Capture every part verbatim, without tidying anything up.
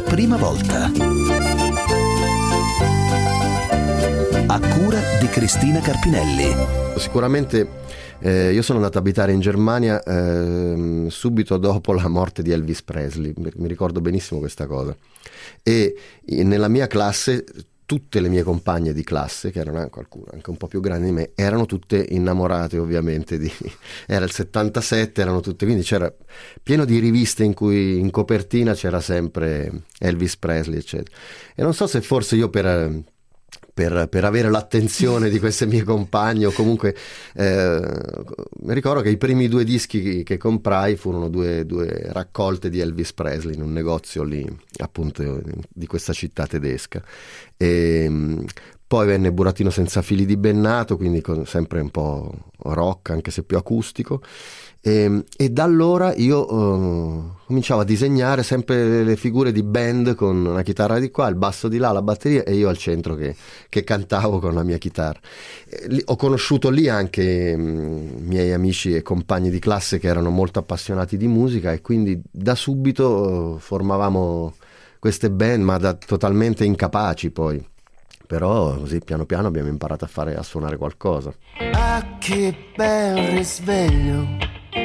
La prima volta. A cura di Cristina Carpinelli. Sicuramente eh, io sono andato ad abitare in Germania eh, subito dopo la morte di Elvis Presley, mi ricordo benissimo questa cosa, e nella mia classe tutte le mie compagne di classe, che erano qualcuno anche un po' più grandi di me, erano tutte innamorate ovviamente di... era il settantasette, erano tutte, quindi c'era pieno di riviste in cui in copertina c'era sempre Elvis Presley eccetera, e non so se forse io per... Per, per avere l'attenzione di queste mie compagne o comunque eh, mi ricordo che i primi due dischi che comprai furono due, due raccolte di Elvis Presley in un negozio lì appunto di questa città tedesca, e poi venne Burattino senza fili di Bennato, quindi con, sempre un po' rock anche se più acustico, e, e da allora io uh, cominciavo a disegnare sempre le figure di band con una chitarra di qua, il basso di là, la batteria e io al centro che, che cantavo con la mia chitarra. E lì, ho conosciuto lì anche um, miei amici e compagni di classe che erano molto appassionati di musica, e quindi da subito uh, formavamo queste band, ma da totalmente incapaci poi. Però così piano piano abbiamo imparato a fare, a suonare qualcosa. Ah, che bel risveglio.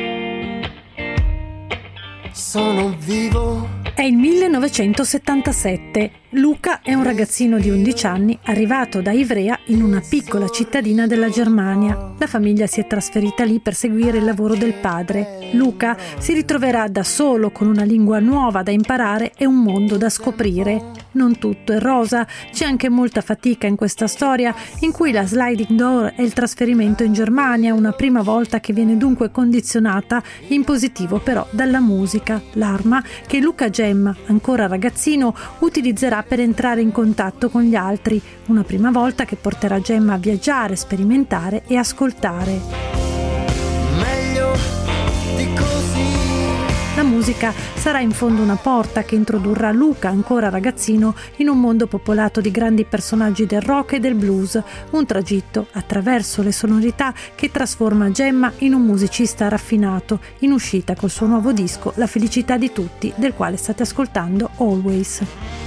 Sono vivo. È il millenovecentosettantasette. Luca è un ragazzino di undici anni arrivato da Ivrea in una piccola cittadina della Germania. La famiglia si è trasferita lì per seguire il lavoro del padre. Luca si ritroverà da solo con una lingua nuova da imparare e un mondo da scoprire. Non tutto è rosa, c'è anche molta fatica in questa storia in cui la sliding door è il trasferimento in Germania, una prima volta che viene dunque condizionata in positivo però dalla musica, l'arma che Luca Gemma, ancora ragazzino, utilizzerà per entrare in contatto con gli altri, una prima volta che porterà Gemma a viaggiare, sperimentare e ascoltare. Meglio di così. La musica sarà in fondo una porta che introdurrà Luca, ancora ragazzino, in un mondo popolato di grandi personaggi del rock e del blues, un tragitto attraverso le sonorità che trasforma Gemma in un musicista raffinato, in uscita col suo nuovo disco La felicità di tutti, del quale state ascoltando Always.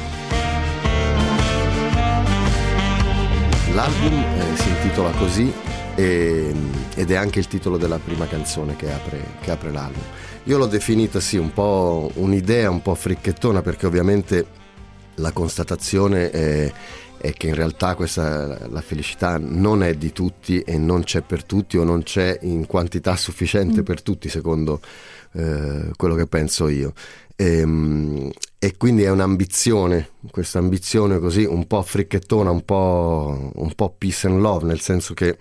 L'album eh, si intitola così e, ed è anche il titolo della prima canzone che apre, che apre l'album. Io l'ho definita sì un po' un'idea un po' fricchettona, perché ovviamente la constatazione è, è che in realtà questa, la felicità non è di tutti e non c'è per tutti, o non c'è in quantità sufficiente mm. per tutti, secondo eh, quello che penso io. E, e quindi è un'ambizione, questa ambizione così un po' fricchettona, un po', un po' peace and love, nel senso che,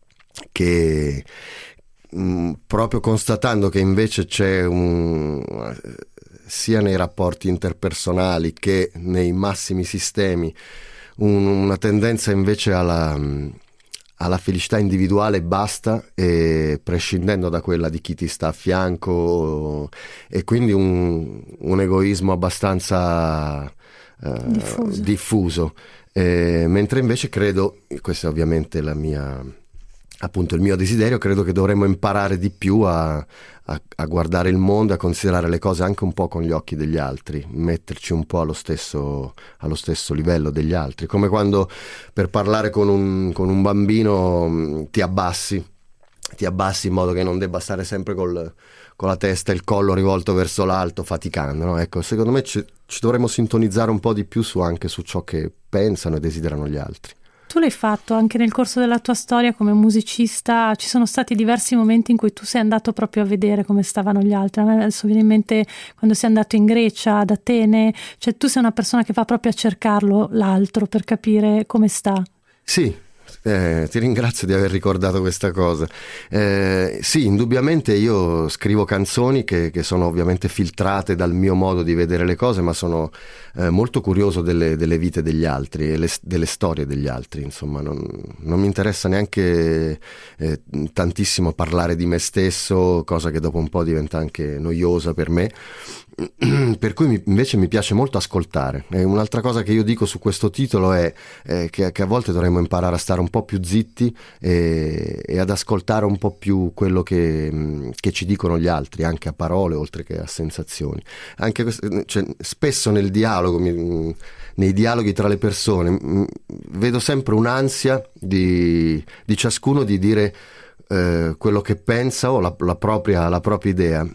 che mh, proprio constatando che invece c'è un, sia nei rapporti interpersonali che nei massimi sistemi un, una tendenza invece alla, alla felicità individuale basta, e prescindendo da quella di chi ti sta a fianco, e quindi un, un egoismo abbastanza eh, diffuso, diffuso. Eh, mentre invece credo, questa è ovviamente la mia, appunto il mio desiderio, credo che dovremmo imparare di più a, a, a guardare il mondo, a considerare le cose anche un po' con gli occhi degli altri, metterci un po' allo stesso, allo stesso livello degli altri, come quando per parlare con un, con un bambino ti abbassi, ti abbassi in modo che non debba stare sempre col, con la testa e il collo rivolto verso l'alto, faticando, no? Ecco, secondo me ci, ci dovremmo sintonizzare un po' di più su anche su ciò che pensano e desiderano gli altri. Tu l'hai fatto anche nel corso della tua storia come musicista, ci sono stati diversi momenti in cui tu sei andato proprio a vedere come stavano gli altri. A me adesso viene in mente quando sei andato in Grecia, ad Atene, cioè tu sei una persona che va proprio a cercarlo l'altro per capire come sta. Sì. Eh, ti ringrazio di aver ricordato questa cosa. Eh, sì, indubbiamente io scrivo canzoni che, che sono ovviamente filtrate dal mio modo di vedere le cose, ma sono eh, molto curioso delle, delle vite degli altri e le, delle storie degli altri. Insomma, non, non mi interessa neanche eh, tantissimo parlare di me stesso, cosa che dopo un po' diventa anche noiosa per me. per cui mi, invece mi piace molto ascoltare. E un'altra cosa che io dico su questo titolo è eh, che, che a volte dovremmo imparare a stare un po' più zitti e, e ad ascoltare un po' più quello che, che ci dicono gli altri, anche a parole oltre che a sensazioni. Anche questo, cioè, spesso nel dialogo, mi, nei dialoghi tra le persone, mh, vedo sempre un'ansia di, di ciascuno di dire eh, quello che pensa o la, la, propria, la propria idea.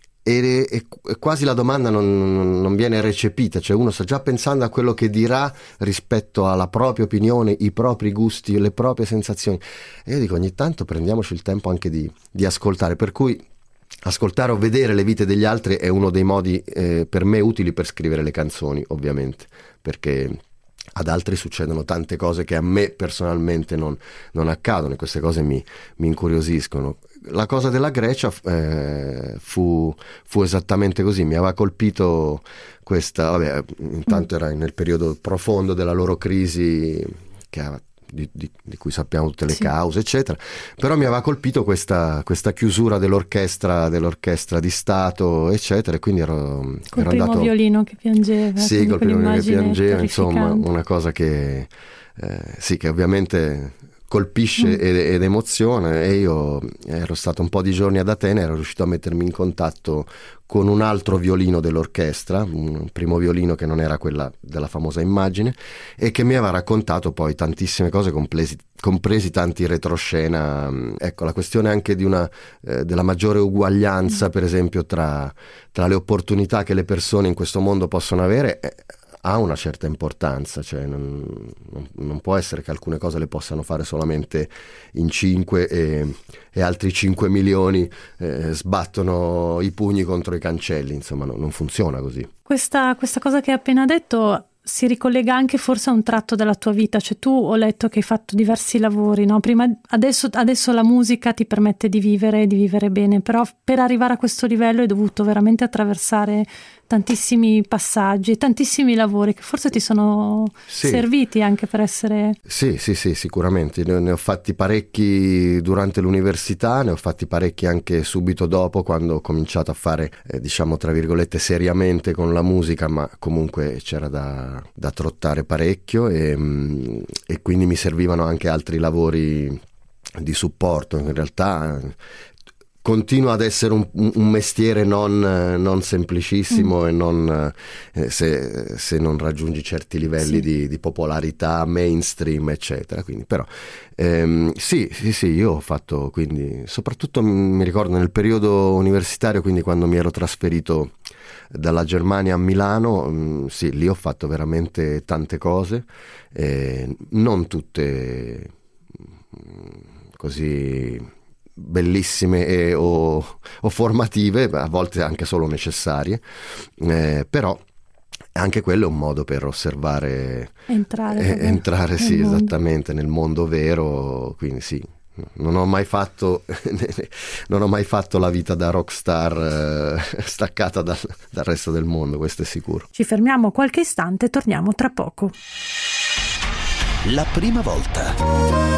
E, e, e quasi la domanda non, non viene recepita, cioè uno sta già pensando a quello che dirà rispetto alla propria opinione, i propri gusti, le proprie sensazioni. E io dico, ogni tanto prendiamoci il tempo anche di, di ascoltare, per cui ascoltare o vedere le vite degli altri è uno dei modi eh, per me utili per scrivere le canzoni, ovviamente, perché ad altri succedono tante cose che a me personalmente non, non accadono, e queste cose mi, mi incuriosiscono. La cosa della Grecia eh, fu, fu esattamente così, mi aveva colpito questa, vabbè, intanto era nel periodo profondo della loro crisi, che ha, di, di, di cui sappiamo tutte le sì. cause, eccetera, però mi aveva colpito questa, questa chiusura dell'orchestra, dell'orchestra di Stato, eccetera, e quindi ero, col ero primo andato... violino che piangeva. Sì, col primo violino che piangeva, insomma, una cosa che, eh, sì, che ovviamente... colpisce mm. ed, ed emoziona, e io ero stato un po' di giorni ad Atene, ero riuscito a mettermi in contatto con un altro violino dell'orchestra, un primo violino che non era quella della famosa immagine, e che mi aveva raccontato poi tantissime cose, compresi, compresi tanti retroscena. Ecco, la questione anche di una eh, della maggiore uguaglianza, mm. per esempio, tra, tra le opportunità che le persone in questo mondo possono avere, eh, ha una certa importanza, cioè non, non, non può essere che alcune cose le possano fare solamente in cinque e, e altri cinque milioni eh, sbattono i pugni contro i cancelli, insomma no, non funziona così. Questa, questa cosa che hai appena detto si ricollega anche forse a un tratto della tua vita, cioè tu, ho letto che hai fatto diversi lavori, no? Prima, adesso, adesso la musica ti permette di vivere, di vivere bene, però per arrivare a questo livello hai dovuto veramente attraversare tantissimi passaggi, tantissimi lavori che forse ti sono sì. serviti anche per essere... Sì, sì, sì, sicuramente. Ne ho fatti parecchi durante l'università, ne ho fatti parecchi anche subito dopo, quando ho cominciato a fare, eh, diciamo, tra virgolette, seriamente con la musica, ma comunque c'era da, da trottare parecchio, e, e quindi mi servivano anche altri lavori di supporto. In realtà continua ad essere un, un mestiere non, non semplicissimo mm. e non, eh, se, se non raggiungi certi livelli sì. di, di popolarità mainstream, eccetera. Quindi, però ehm, sì, sì, sì, io ho fatto, quindi soprattutto mi ricordo nel periodo universitario, quindi quando mi ero trasferito dalla Germania a Milano, mh, sì, lì ho fatto veramente tante cose, eh, non tutte mh, così bellissime e, o, o formative, a volte anche solo necessarie, eh, però anche quello è un modo per osservare, entrare, eh, entrare sì, mondo. esattamente nel mondo vero, quindi sì. Non ho mai fatto non ho mai fatto la vita da rockstar eh, staccata dal, dal resto del mondo, questo è sicuro. Ci fermiamo qualche istante, torniamo tra poco. La prima volta.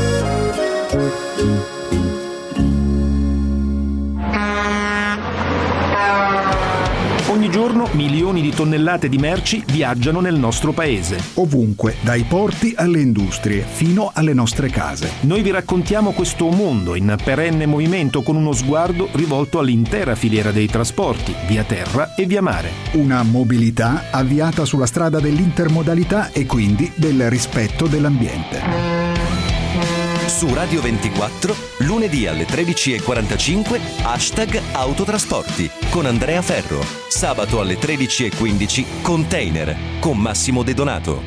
Ogni giorno milioni di tonnellate di merci viaggiano nel nostro paese. Ovunque, dai porti alle industrie, fino alle nostre case. Noi vi raccontiamo questo mondo in perenne movimento, con uno sguardo rivolto all'intera filiera dei trasporti, via terra e via mare. Una mobilità avviata sulla strada dell'intermodalità e quindi del rispetto dell'ambiente. Su Radio ventiquattro, lunedì alle tredici e quarantacinque, hashtag Autotrasporti con Andrea Ferro. Sabato alle tredici e quindici, Container con Massimo De Donato.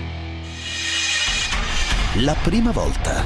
La prima volta.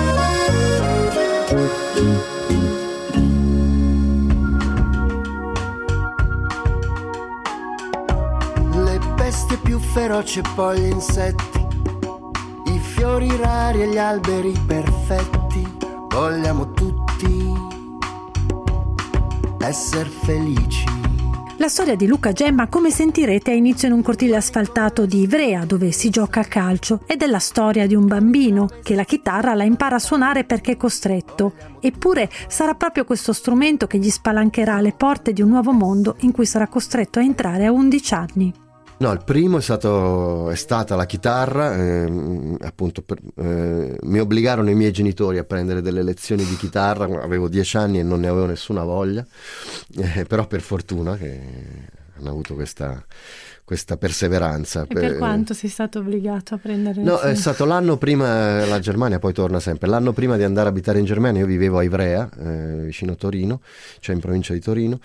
Le bestie più feroci e poi gli insetti, i fiori rari e gli alberi perfetti. Vogliamo tutti essere felici, La storia di Luca Gemma, come sentirete, ha inizio in un cortile asfaltato di Ivrea, dove si gioca a calcio, ed è la storia di un bambino che la chitarra la impara a suonare perché è costretto. Eppure sarà proprio questo strumento che gli spalancherà le porte di un nuovo mondo in cui sarà costretto a entrare a undici anni. No, il primo è stato è stata la chitarra, eh, appunto per, eh, mi obbligarono i miei genitori a prendere delle lezioni di chitarra, avevo dieci anni e non ne avevo nessuna voglia, eh, però per fortuna che hanno avuto questa, questa perseveranza. E per quanto sei stato obbligato a prendere No, lezioni? è stato l'anno prima, la Germania poi torna sempre, l'anno prima di andare a abitare in Germania io vivevo a Ivrea, eh, vicino a Torino, cioè in provincia di Torino,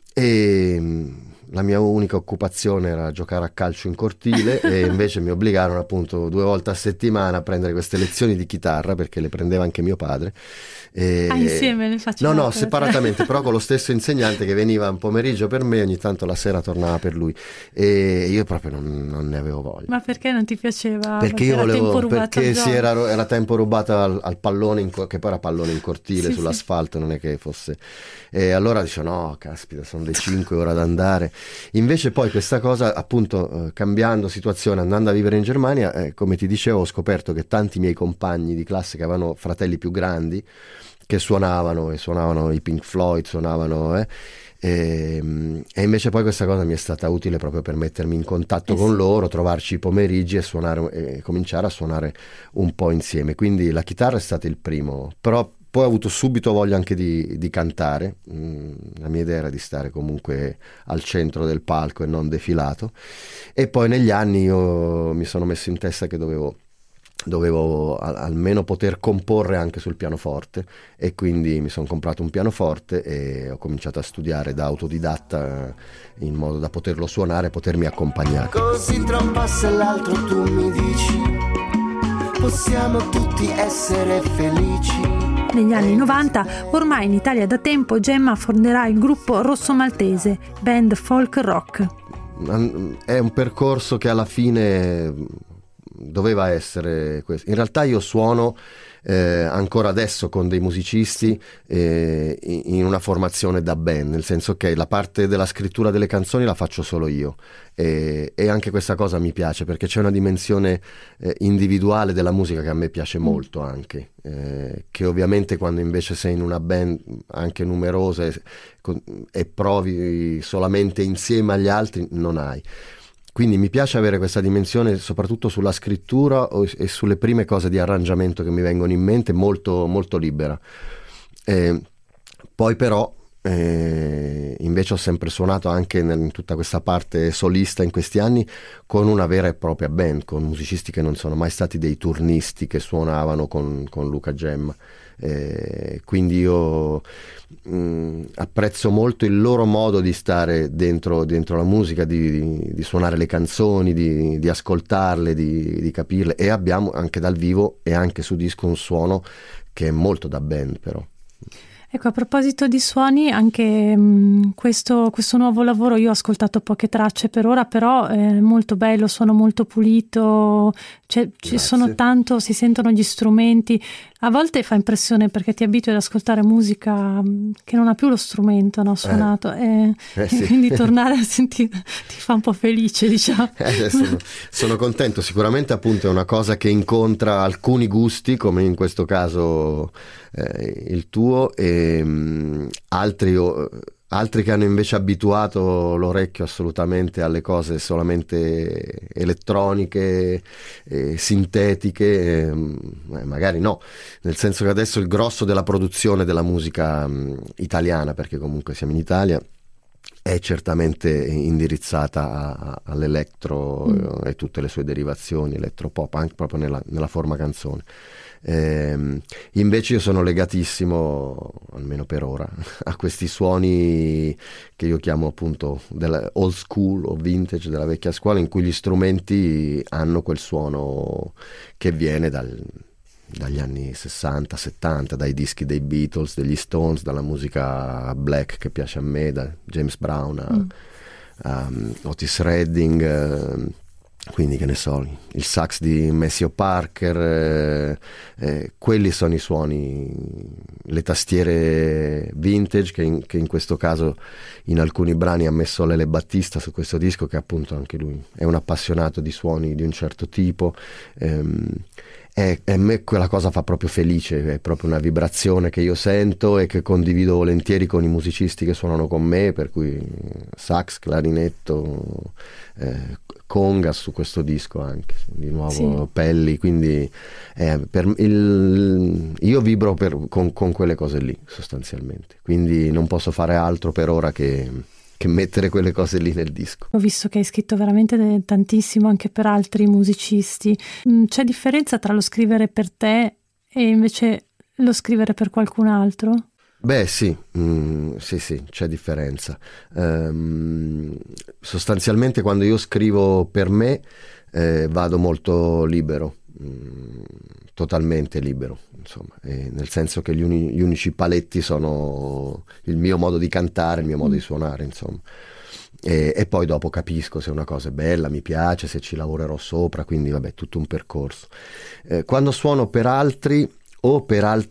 e la mia unica occupazione era giocare a calcio in cortile e invece mi obbligarono appunto due volte a settimana a prendere queste lezioni di chitarra, perché le prendeva anche mio padre. E... Ah, insieme le facevate? No, no, separatamente, però con lo stesso insegnante che veniva un pomeriggio per me, ogni tanto la sera tornava per lui, e io proprio non, non ne avevo voglia. Ma perché non ti piaceva? Perché, perché io era volevo, tempo rubato perché al sì, gioco. era, era tempo rubato al, al pallone, in, che poi era pallone in cortile, Sì, sull'asfalto, sì. Non è che fosse... E allora dicevo, no, caspita, sono le cinque ore ad andare. Invece poi questa cosa, appunto, eh, cambiando situazione, andando a vivere in Germania, eh, come ti dicevo, ho scoperto che tanti miei compagni di classe che avevano fratelli più grandi, che suonavano, e suonavano i Pink Floyd, suonavano... Eh, E, e invece poi questa cosa mi è stata utile proprio per mettermi in contatto eh con sì. loro, trovarci i pomeriggi e suonare e cominciare a suonare un po' insieme. Quindi la chitarra è stato il primo, però poi ho avuto subito voglia anche di, di cantare. Mm, la mia idea era di stare comunque al centro del palco e non defilato, e poi negli anni io mi sono messo in testa che dovevo dovevo al- almeno poter comporre anche sul pianoforte, e quindi mi sono comprato un pianoforte e ho cominciato a studiare da autodidatta in modo da poterlo suonare e potermi accompagnare. Così tra un passo e l'altro tu mi dici possiamo tutti essere felici. Negli anni novanta, ormai in Italia da tempo, Gemma fonderà il gruppo Rosso Maltese, band folk rock. È un percorso che alla fine doveva essere questo. In realtà io suono eh, ancora adesso con dei musicisti eh, in una formazione da band, nel senso che la parte della scrittura delle canzoni la faccio solo io, e, e anche questa cosa mi piace perché c'è una dimensione eh, individuale della musica che a me piace molto anche, eh, che ovviamente quando invece sei in una band anche numerosa e, e provi solamente insieme agli altri non hai. Quindi mi piace avere questa dimensione soprattutto sulla scrittura e sulle prime cose di arrangiamento che mi vengono in mente, molto, molto libera. Eh, poi però eh, invece ho sempre suonato anche nel, in tutta questa parte solista in questi anni con una vera e propria band, con musicisti che non sono mai stati dei turnisti che suonavano con, con Luca Gemma. Eh, quindi io mh, apprezzo molto il loro modo di stare dentro, dentro la musica, di, di, di suonare le canzoni, di, di ascoltarle, di, di capirle, e abbiamo anche dal vivo e anche su disco un suono che è molto da band però. Ecco, a proposito di suoni, anche mh, questo, questo nuovo lavoro, io ho ascoltato poche tracce per ora, però è molto bello, suono molto pulito, cioè, ci sono tanto, si sentono gli strumenti. A volte fa impressione perché ti abitui ad ascoltare musica che non ha più lo strumento, no, suonato, eh, e, eh sì. e quindi tornare a sentire ti fa un po' felice, diciamo. Eh, sono, sono contento, sicuramente appunto è una cosa che incontra alcuni gusti, come in questo caso eh, il tuo, e mh, altri... Oh, altri che hanno invece abituato l'orecchio assolutamente alle cose solamente elettroniche, eh, sintetiche, eh, magari no, nel senso che adesso il grosso della produzione della musica mh, italiana, perché comunque siamo in Italia, è certamente indirizzata a, a, all'elettro mm. e tutte le sue derivazioni, elettropop, anche proprio nella, nella forma canzone. Eh, invece io sono legatissimo, almeno per ora, a questi suoni che io chiamo appunto della old school o vintage, della vecchia scuola, in cui gli strumenti hanno quel suono che viene dal, dagli anni sessanta settanta, dai dischi dei Beatles, degli Stones, dalla musica black che piace a me, da James Brown a, mm. a um, Otis Redding, uh, quindi che ne so, il sax di Maceo Parker, eh, eh, quelli sono i suoni, le tastiere vintage che in, che in questo caso in alcuni brani ha messo Lele Battista su questo disco, che appunto anche lui è un appassionato di suoni di un certo tipo. ehm, E a me quella cosa fa proprio felice, è proprio una vibrazione che io sento e che condivido volentieri con i musicisti che suonano con me, per cui sax, clarinetto, eh, conga su questo disco anche, di nuovo sì. Pelli, quindi eh, per il, io vibro per, con, con quelle cose lì sostanzialmente, quindi non posso fare altro per ora che... che mettere quelle cose lì nel disco. Ho visto che hai scritto veramente tantissimo anche per altri musicisti. C'è differenza tra lo scrivere per te e invece lo scrivere per qualcun altro? Beh sì, mm, sì sì, c'è differenza. Um, sostanzialmente quando io scrivo per me eh, vado molto libero, mm, totalmente libero, insomma, eh, nel senso che gli, uni, gli unici paletti sono il mio modo di cantare, il mio modo mm. di suonare, insomma. E, e poi dopo capisco se una cosa è bella, mi piace, se ci lavorerò sopra, quindi vabbè, tutto un percorso. Eh, quando suono per altri o per altri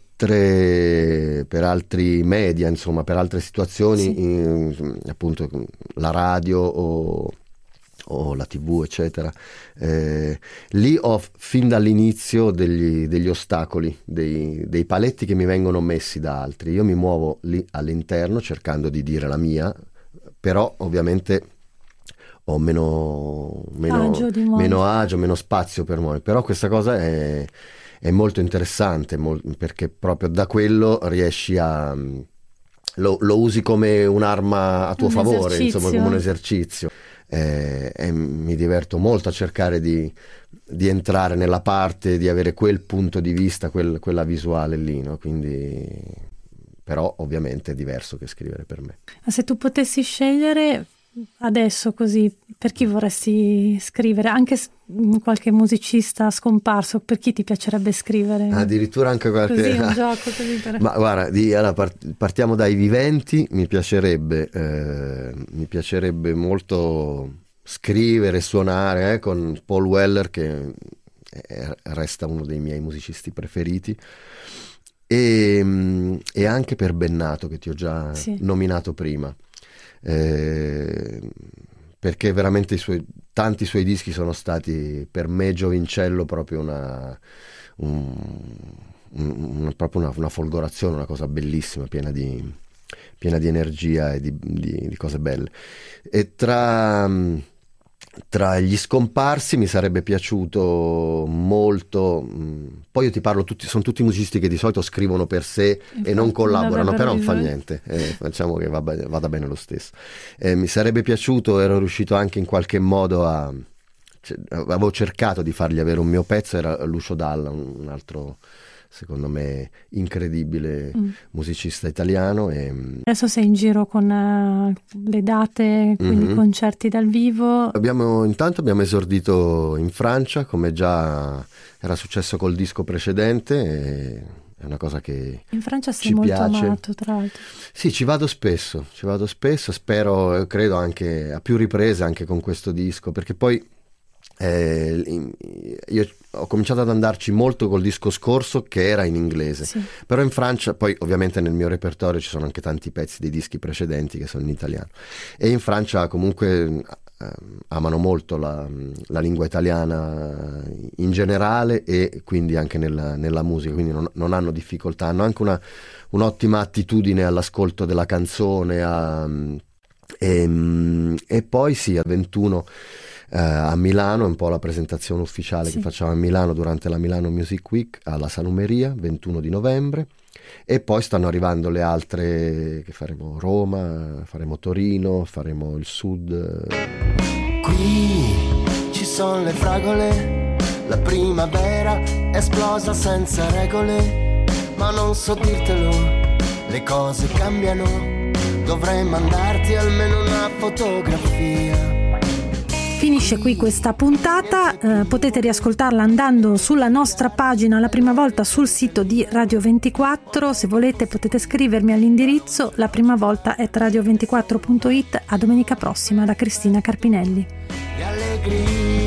per altri media, insomma, per altre situazioni, sì. in, appunto la radio o, o la tivù, eccetera, eh, lì ho fin dall'inizio degli, degli ostacoli, dei, dei paletti che mi vengono messi da altri. Io mi muovo lì all'interno cercando di dire la mia, però ovviamente ho meno, meno, agio, meno agio, meno spazio per muovere, però questa cosa è è molto interessante, mol- perché proprio da quello riesci a lo, lo usi come un'arma a tuo un favore, esercizio. Insomma, come un esercizio, eh, e mi diverto molto a cercare di, di entrare nella parte, di avere quel punto di vista, quel, quella visuale lì, no? Quindi però ovviamente è diverso che scrivere per me. Ma se tu potessi scegliere adesso, così, per chi vorresti scrivere? Anche qualche musicista scomparso, per chi ti piacerebbe scrivere? Addirittura anche qualche... Così, un gioco così per... Ma guarda, di, allora, part- partiamo dai viventi. Mi piacerebbe eh, mi piacerebbe molto scrivere, suonare eh, con Paul Weller, che è, resta uno dei miei musicisti preferiti, e, e anche per Bennato, che ti ho già sì. nominato prima. Eh, perché veramente i suoi, tanti suoi dischi sono stati per me, Giovincello, proprio una, un, un, proprio una, una folgorazione, una cosa bellissima, piena di, piena di energia e di, di, di cose belle. E tra, tra gli scomparsi mi sarebbe piaciuto molto, poi io ti parlo, tutti, sono tutti musicisti che di solito scrivono per sé. Infatti, e non collaborano, però non fa niente, eh, facciamo che va, vada bene lo stesso. Eh, mi sarebbe piaciuto, ero riuscito anche in qualche modo a cioè, avevo cercato di fargli avere un mio pezzo, era Lucio Dalla, un altro secondo me incredibile mm. musicista italiano. E adesso sei in giro con uh, le date, quindi mm-hmm. concerti dal vivo. Abbiamo intanto abbiamo esordito in Francia, come già era successo col disco precedente, e è una cosa che in Francia sei ci molto piace. amato, tra l'altro. Sì, ci vado spesso, ci vado spesso, spero, credo anche a più riprese anche con questo disco, perché poi Eh, io ho cominciato ad andarci molto col disco scorso, che era in inglese, sì. però in Francia, poi ovviamente nel mio repertorio ci sono anche tanti pezzi dei dischi precedenti che sono in italiano, e in Francia comunque eh, amano molto la, la lingua italiana in generale, e quindi anche nella, nella musica, quindi non, non hanno difficoltà, hanno anche una, un'ottima attitudine all'ascolto della canzone, a, e, e poi sì, al ventuno Uh, a Milano, è un po' la presentazione ufficiale sì. che facciamo a Milano durante la Milano Music Week alla Salumeria, ventuno di novembre, e poi stanno arrivando le altre che faremo: Roma, faremo Torino, faremo il Sud. Qui ci sono le fragole, la primavera è esplosa senza regole, ma non so dirtelo, le cose cambiano, dovrei mandarti almeno una fotografia. Finisce qui questa puntata, eh, potete riascoltarla andando sulla nostra pagina la prima volta sul sito di Radio ventiquattro. Se volete potete scrivermi all'indirizzo la prima volta at radio ventiquattro punto it. A domenica prossima da Cristina Carpinelli.